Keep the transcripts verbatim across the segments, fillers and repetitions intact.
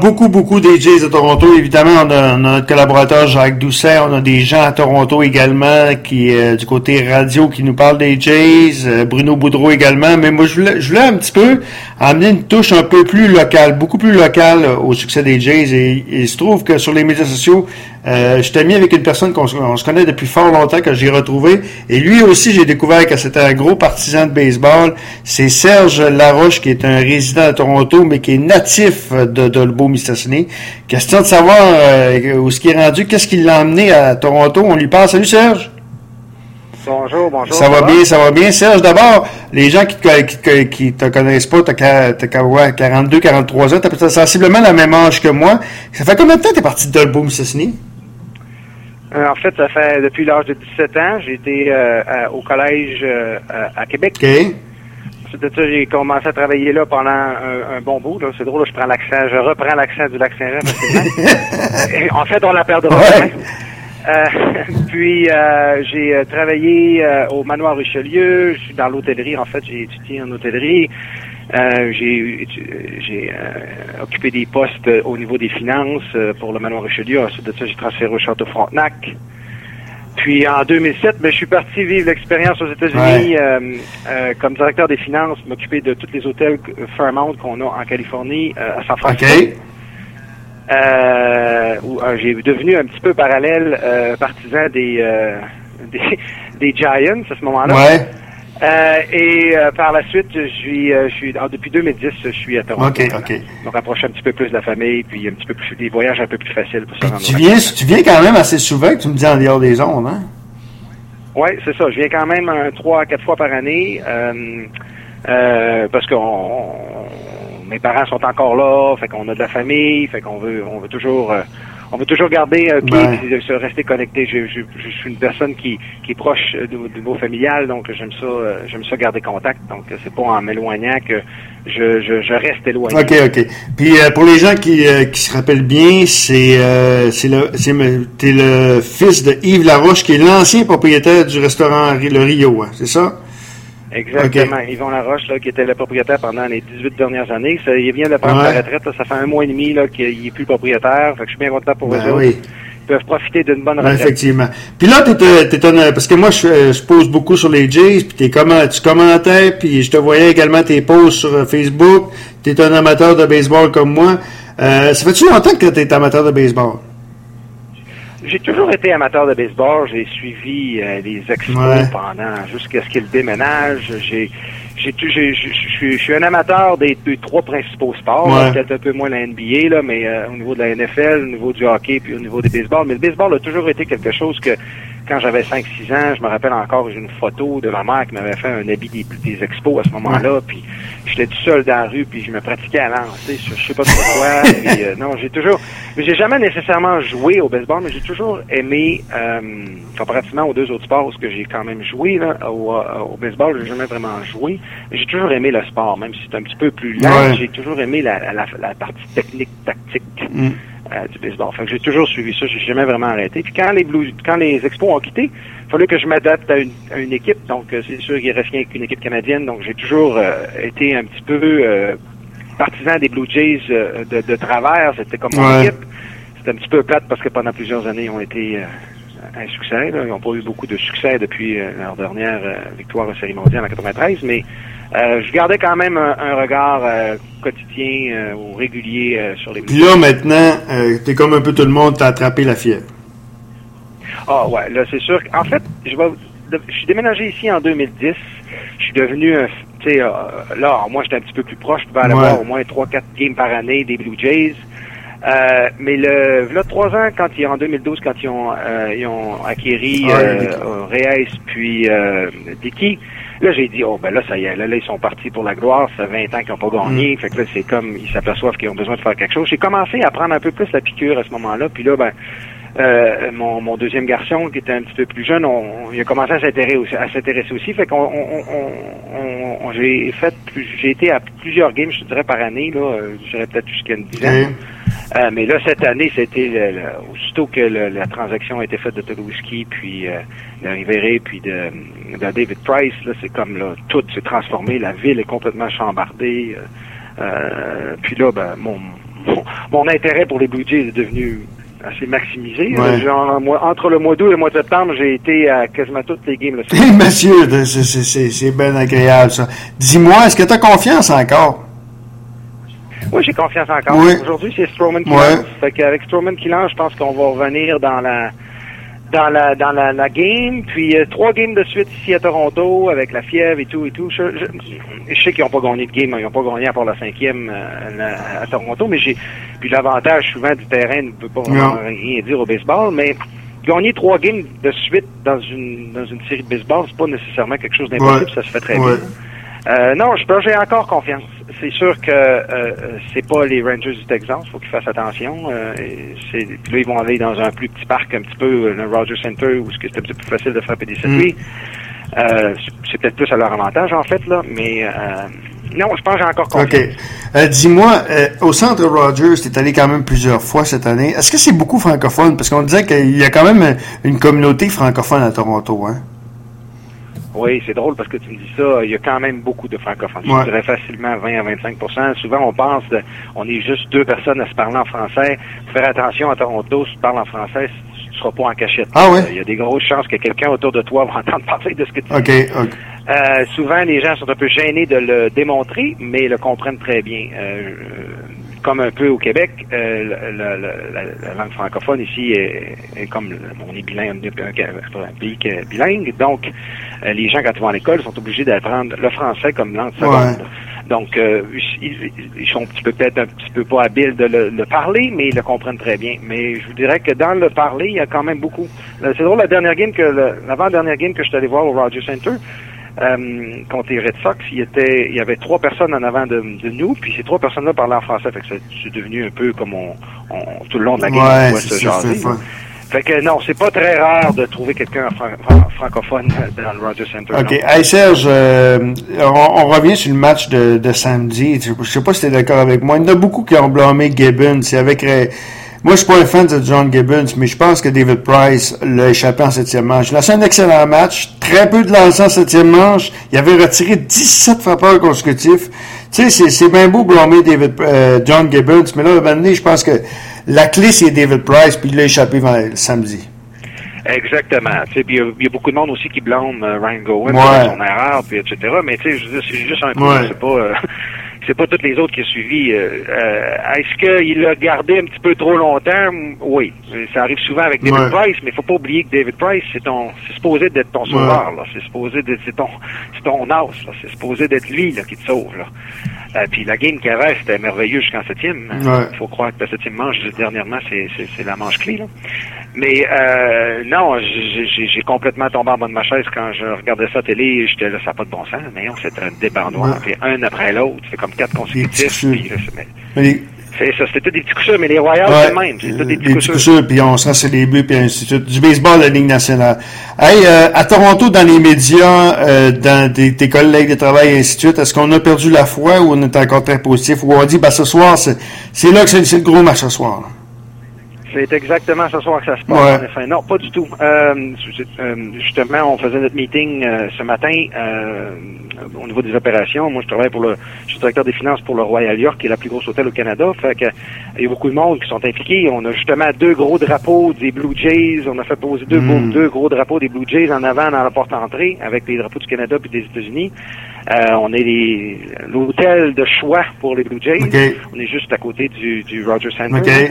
beaucoup, beaucoup des Jays de Toronto. Évidemment, on a, on a notre collaborateur Jacques Doucet, on a des gens à Toronto également, qui euh, du côté radio, qui nous parlent des Jays, euh, Bruno Boudreau également. Mais moi, je voulais, je voulais un petit peu amener une touche un peu plus locale, beaucoup plus locale euh, au succès des Jays. Et, et il se trouve que sur les médias sociaux, euh, je t'ai mis avec une personne qu'on on se connaît depuis fort longtemps, que j'ai retrouvé. Et lui aussi, j'ai découvert que c'était un gros partisan de baseball. C'est Serge Laroche, qui est un résident à Toronto, mais qui est natif de Dolbeau-Mistassini. Question de savoir euh, où ce qui est rendu, qu'est-ce qui l'a emmené à Toronto. On lui parle. Salut Serge! Bonjour, bonjour. Ça, ça va, va bien, ça va bien. Serge, d'abord, les gens qui, qui, qui te connaissent pas, t'as, t'as ouais, quarante-deux, quarante-trois ans, t'as sensiblement la même âge que moi. Ça fait combien de temps que t'es parti de Dolbeau-Mistassini? Euh, en fait, ça fait depuis l'âge de dix-sept ans. J'ai été euh, à, au collège euh, à Québec. OK. Ensuite de ça, j'ai commencé à travailler là pendant un, un bon bout. Là. C'est drôle, là, je prends l'accent, je reprends l'accent du Lac-Saint-Jean facilement. En fait, on la perdra ouais. Euh, puis euh, j'ai travaillé euh, au Manoir Richelieu. Je suis dans l'hôtellerie. En fait, j'ai étudié en hôtellerie. Euh, j'ai j'ai euh, occupé des postes au niveau des finances euh, pour le Manoir Richelieu. Ensuite de ça, j'ai transféré au Château Frontenac. Puis en deux mille sept, ben, je suis parti vivre l'expérience aux États-Unis ouais. euh, euh, comme directeur des finances, m'occuper de tous les hôtels Fairmont qu'on a en Californie, euh, à San Francisco. Okay. Euh, où euh, j'ai devenu un petit peu parallèle euh, partisan des, euh, des des Giants à ce moment-là. Ouais. Euh, et euh, par la suite, je suis, euh, je suis alors, depuis deux mille dix, je suis à Toronto. Ok, ok. Donc rapproche un petit peu plus de la famille, puis un petit peu plus des voyages un peu plus faciles pour se rendre. Tu viens, tu viens quand même assez souvent, que tu me dis en dehors des ondes, hein? Oui, c'est ça. Je viens quand même un, trois à quatre fois par année, euh, euh, parce que mes parents sont encore là, fait qu'on a de la famille, fait qu'on veut, on veut toujours. Euh, On veut toujours garder un pied et se rester connecté. Je, je, je suis une personne qui, qui est proche du, du niveau familial, donc j'aime ça, euh, j'aime ça garder contact. Donc c'est pas en m'éloignant que je, je, je reste éloigné. Ok, ok. Puis euh, pour les gens qui, euh, qui se rappellent bien, c'est euh, c'est le c'est t'es le fils de Yves Laroche, qui est l'ancien propriétaire du restaurant Le Rio, hein, c'est ça? Exactement. Okay. Yvon Laroche, là, qui était le propriétaire pendant les dix-huit dernières années. Ça, il vient de prendre ouais. sa retraite. Là, ça fait un mois et demi là, qu'il n'est plus le propriétaire. Fait que je suis bien content pour ben eux oui. autres. Ils peuvent profiter d'une bonne retraite. Ben, effectivement. Puis là, t'es, t'es un, parce que moi, je, je pose beaucoup sur les Jays, puis t'es comment, tu commentais, puis je te voyais également tes posts sur Facebook. T'es un amateur de baseball comme moi. Euh, ça fait-tu longtemps que t'es amateur de baseball? J'ai toujours été amateur de baseball. J'ai suivi euh, les expos ouais. pendant jusqu'à ce qu'ils déménagent. J'ai, j'ai, j'ai, je suis un amateur des, des trois principaux sports. Ouais. Peut-être un peu moins la N B A là, mais euh, au niveau de la N F L, au niveau du hockey, puis au niveau des baseballs. Mais le baseball a toujours été quelque chose que quand j'avais cinq six ans, je me rappelle encore, j'ai une photo de ma mère qui m'avait fait un habit des, des expos à ce moment-là, puis j'étais tout seul dans la rue, puis je me pratiquais à lancer, je, je sais pas pourquoi, puis euh, non, j'ai toujours, mais j'ai jamais nécessairement joué au baseball, mais j'ai toujours aimé, euh, comparativement aux deux autres sports, parce que j'ai quand même joué, là, au, au baseball, j'ai jamais vraiment joué, mais j'ai toujours aimé le sport, même si c'est un petit peu plus lent, ouais. j'ai toujours aimé la, la, la partie technique, tactique. Mm. Euh, du baseball. Fait que j'ai toujours suivi ça, j'ai jamais vraiment arrêté. Puis quand les Blues, quand les Expos ont quitté, il fallait que je m'adapte à une, à une équipe. Donc euh, c'est sûr qu'il reste rien qu'une équipe canadienne. Donc j'ai toujours euh, été un petit peu euh, partisan des Blue Jays euh, de, de travers. C'était comme mon ouais. équipe. C'était un petit peu plate parce que pendant plusieurs années, ils ont été euh, un succès. Là. Ils n'ont pas eu beaucoup de succès depuis euh, leur dernière euh, victoire en Série mondiale en quatre-vingt-treize, mais Euh, je gardais quand même un, un regard euh, quotidien euh, ou régulier euh, sur les Blues. Puis là, maintenant, euh, t'es comme un peu tout le monde, t'as attrapé la fièvre. Ah ouais, là, c'est sûr. En fait, je vais, je suis déménagé ici en deux mille dix. Je suis devenu, un, tu sais, euh, là, moi, j'étais un petit peu plus proche. Je pouvais aller ouais. voir au moins trois quatre games par année des Blue Jays. Euh, mais le, là, trois ans, quand ils, en deux mille douze, quand ils ont, euh, ils ont acquéri ah, euh, Reyes puis euh, Dickey, là, j'ai dit, oh, ben là, ça y est, là, là, ils sont partis pour la gloire, ça fait vingt ans qu'ils n'ont pas gagné, mm. fait que là, c'est comme, ils s'aperçoivent qu'ils ont besoin de faire quelque chose. J'ai commencé à prendre un peu plus la piqûre à ce moment-là, puis là, ben, euh, mon, mon deuxième garçon, qui était un petit peu plus jeune, on, il a commencé à s'intéresser aussi, à s'intéresser aussi, fait qu'on, on, on, on, on j'ai fait, plus, j'ai été à plusieurs games, je te dirais, par année, là, j'irais peut-être jusqu'à une dizaine. Mm. Euh, mais là, cette année, c'était le, le, aussitôt que le, la transaction a été faite de Tulowitzki, puis euh, de Rivera, puis de, de David Price, là, c'est comme là, tout s'est transformé, la ville est complètement chambardée. Euh, euh, puis là, ben, mon, mon, mon intérêt pour les Blue Jays est devenu assez maximisé. Ouais. Genre, moi, entre le mois d'août et le mois de septembre, j'ai été à quasiment toutes les games. Là, Hey, monsieur, c'est, c'est, c'est, c'est bien agréable, ça. Dis-moi, est-ce que tu as confiance encore? Oui, j'ai confiance encore. Oui. Aujourd'hui, c'est Stroman qui Ouais. lance. Fait qu'avec Stroman qui lance, je pense qu'on va revenir dans la dans la dans la, la game. Puis euh, trois games de suite ici à Toronto avec la fièvre et tout et tout. Je, je, je sais qu'ils n'ont pas gagné de game, ils n'ont pas gagné à part la cinquième euh, la- à Toronto, mais j'ai puis l'avantage souvent du terrain ne peut pas vraiment Non. rien dire au baseball, mais gagner trois games de suite dans une dans une série de baseball, c'est pas nécessairement quelque chose d'impossible, Ouais. ça se fait très Ouais. bien. Euh, non, je pense que j'ai encore confiance. C'est sûr que euh, c'est pas les Rangers du Texas, faut qu'ils fassent attention. Euh, et c'est, puis là, ils vont aller dans un plus petit parc, un petit peu, le Rogers Center, où c'est un petit peu plus facile de frapper des circuits. Mm. Euh, c'est, c'est peut-être plus à leur avantage, en fait, là, mais euh, non, je pense que j'ai encore confiance. OK. Euh, dis-moi, euh, au Centre Rogers, tu es allé quand même plusieurs fois cette année. Est-ce que c'est beaucoup francophone? Parce qu'on disait qu'il y a quand même une communauté francophone à Toronto, hein? Oui, c'est drôle parce que tu me dis ça, il y a quand même beaucoup de francophones. Ouais. Je dirais facilement vingt à vingt-cinq pour cent. Souvent, on pense, de, on est juste deux personnes à se parler en français. Faire attention à Toronto, si tu parles en français, tu ne seras pas en cachette. Ah oui? Euh, il y a des grosses chances que quelqu'un autour de toi va entendre parler de ce que tu OK, dis. OK. Euh, souvent, les gens sont un peu gênés de le démontrer, mais le comprennent très bien. Euh, comme un peu au Québec, euh, la, la, la, la langue francophone ici est, est comme on est bilingue, on est un, un pays qui est bilingue, donc euh, les gens quand ils vont à l'école sont obligés d'apprendre le français comme langue seconde. Ouais. Donc euh, ils, ils sont un petit peu peut-être un petit peu pas habiles de le, le parler, mais ils le comprennent très bien. Mais je vous dirais que dans le parler, il y a quand même beaucoup. C'est drôle, la dernière game que le, l'avant-dernière game que je suis allé voir au Rogers Center. Euh, contre les Red Sox, il, était, il y avait trois personnes en avant de, de nous, puis ces trois personnes-là parlaient en français, fait que c'est, c'est devenu un peu comme on, on tout le long de la game, ouais, on doit se ça, jaser. Fait que non, c'est pas très rare de trouver quelqu'un fran- fran- francophone dans le Rogers Center. OK. Non. Hey Serge, euh, on, on revient sur le match de, de samedi. Je sais pas si tu es d'accord avec moi. Il y en a beaucoup qui ont blâmé Gibbons. C'est avec... Euh, moi, je suis pas un fan de John Gibbons, mais je pense que David Price l'a échappé en septième manche. Il a lancé un excellent match. Très peu de lancers en septième manche. Il avait retiré dix-sept frappeurs consécutifs. Tu sais, c'est, c'est bien beau blâmer David, euh, John Gibbons, mais là, à un moment donné, je pense que la clé, c'est David Price, puis il l'a échappé le samedi. Exactement. Tu sais, puis il y, y a beaucoup de monde aussi qui blâme euh, Ryan Gowen ouais. pour son erreur, puis et cetera. Mais tu sais, je veux dire, c'est juste un coup. Ouais. C'est pas, euh, c'est pas toutes les autres qui ont suivi. Euh, euh, est-ce qu'il l'a gardé un petit peu trop longtemps? Oui. Ça arrive souvent avec David ouais. Price, mais il faut pas oublier que David Price, c'est ton, c'est supposé d'être ton sauveur, ouais. là. C'est supposé d'être, c'est ton, c'est ton as, là. C'est supposé d'être lui, là, qui te sauve, là. Euh, puis la game qu'il y avait, c'était merveilleux jusqu'en septième. Il ouais. faut croire que la septième manche, dernièrement, c'est, c'est, c'est la manche clé, là. Mais euh, non, j'ai, j'ai, j'ai complètement tombé en bas de ma chaise quand je regardais ça à la télé. J'étais là, ça n'a pas de bon sens. Mais non, c'était un débat noir. Ouais. Puis un après l'autre, c'est comme quatre consécutifs. Puis, là, c'est, mais, les... c'est ça, c'était des petits coups sûrs, mais les Royals, ouais, c'est le même. C'est des petits coups sûrs. Puis on se rend sur les buts, puis ainsi de suite. Du baseball de la Ligue nationale. Hey, euh, à Toronto, dans les médias, euh, dans tes, tes collègues de travail et ainsi de suite, est-ce qu'on a perdu la foi ou on est encore très positif? Ou on dit, ben ce soir, c'est, c'est là que c'est, c'est le gros match ce soir, là. C'est exactement ce soir que ça se passe, ouais. en effet. Non, pas du tout. Euh, justement, on faisait notre meeting euh, ce matin euh, au niveau des opérations. Moi, je travaille pour le... Je suis directeur des finances pour le Royal York, qui est la plus grosse hôtel au Canada. Fait que il y a beaucoup de monde qui sont impliqués. On a justement deux gros drapeaux des Blue Jays. On a fait poser deux, mm. gros, deux gros drapeaux des Blue Jays en avant dans la porte-entrée avec les drapeaux du Canada puis des États-Unis. Euh, on est les, l'hôtel de choix pour les Blue Jays. Okay. On est juste à côté du, du Rogers Center. Okay.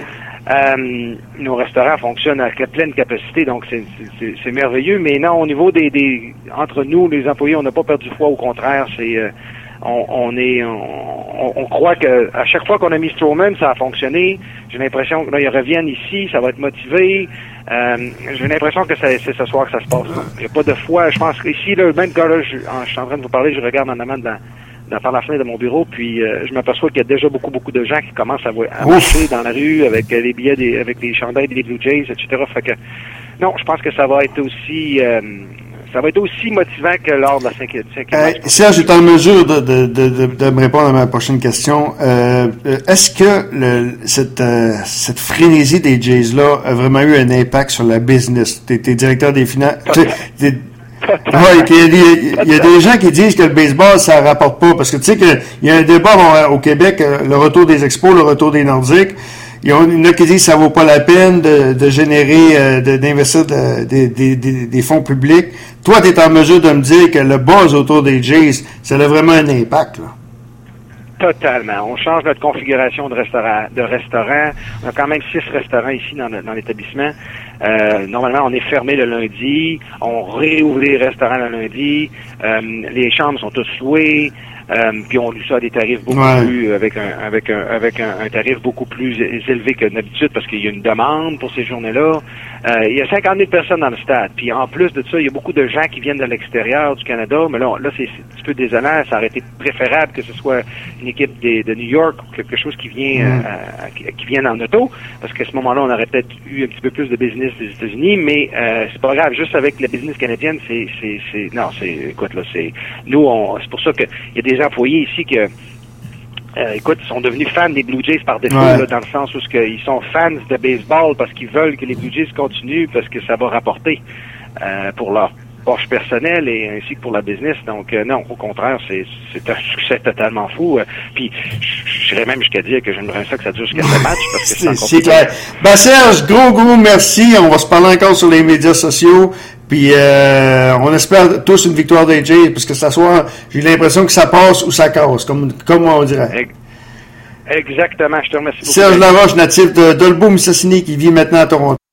Euh, nos restaurants fonctionnent à pleine capacité, donc c'est, c'est, c'est merveilleux. Mais non, au niveau des, des entre nous, les employés, on n'a pas perdu foi. Au contraire, c'est euh, on, on est on, on croit que à chaque fois qu'on a mis Stroman, ça a fonctionné. J'ai l'impression que là, ils reviennent ici, ça va être motivé. Euh, j'ai l'impression que c'est, c'est ce soir que ça se passe. Il n'y a pas de foi. Je pense qu'ici, là, même quand là, je, je suis en train de vous parler, je regarde en amont de la Dans, par la fenêtre de mon bureau, puis euh, je m'aperçois qu'il y a déjà beaucoup, beaucoup de gens qui commencent à, à marcher dans la rue avec euh, les billets, des, avec les chandails des Blue Jays, et cetera. Fait que, non, je pense que ça va être aussi, euh, ça va être aussi motivant que lors de la cinquième, cinquième euh, match. Serge est en mesure de, de, de, de, de me répondre à ma prochaine question. Euh, est-ce que le, cette, euh, cette frénésie des Jays-là a vraiment eu un impact sur la business? T'es, t'es directeur des finances. Oui, il y, a des, il y a des gens qui disent que le baseball, ça rapporte pas. Parce que tu sais qu'il y a un débat bon, au Québec, le retour des expos, le retour des Nordiques. Il y en a qui disent que ça vaut pas la peine de, de générer, de, d'investir de, de, de, de, des fonds publics. Toi, tu es en mesure de me dire que le buzz autour des Jays, ça a vraiment un impact, là. Totalement. On change notre configuration de restaurant. De restaurant. On a quand même six restaurants ici dans, le, dans l'établissement. Euh, normalement, on est fermé le lundi. On réouvre les restaurants le lundi. Euh, les chambres sont toutes louées. Euh, puis on loue ça à des tarifs beaucoup ouais. plus avec un avec un avec un, un tarif beaucoup plus élevé que d'habitude parce qu'il y a une demande pour ces journées-là. Euh, il y a cinquante mille personnes dans le stade. Puis en plus de ça, il y a beaucoup de gens qui viennent de l'extérieur du Canada. Mais là, là c'est, c'est un petit peu désolant. Ça aurait été préférable que ce soit une équipe de, de New York ou quelque chose qui vient mm. euh, qui, qui vient en auto. Parce qu'à ce moment-là, on aurait peut-être eu un petit peu plus de business des États-Unis. Mais euh, c'est pas grave. Juste avec la business canadienne, c'est c'est c'est non, c'est écoute là, c'est nous on c'est pour ça que il y a des des employés ici que, euh, écoute, ils sont devenus fans des Blue Jays par défaut, ouais. là, dans le sens où ils sont fans de baseball parce qu'ils veulent que les Blue Jays continuent parce que ça va rapporter euh, pour leur poche personnelle et ainsi que pour la business. Donc, euh, non, au contraire, c'est, c'est un succès totalement fou. Euh, puis, j'irais même jusqu'à dire que j'aimerais ça que ça dure jusqu'à ce match parce que c'est, c'est clair. Ben, Serge, gros, gros merci. On va se parler encore sur les médias sociaux. Puis euh, on espère tous une victoire des Jays, parce que ce soir, j'ai l'impression que ça passe ou ça casse, comme, comme on dirait. Exactement, je te remercie beaucoup. Serge Laroche, natif de Dolbeau-Mistassini, qui vit maintenant à Toronto.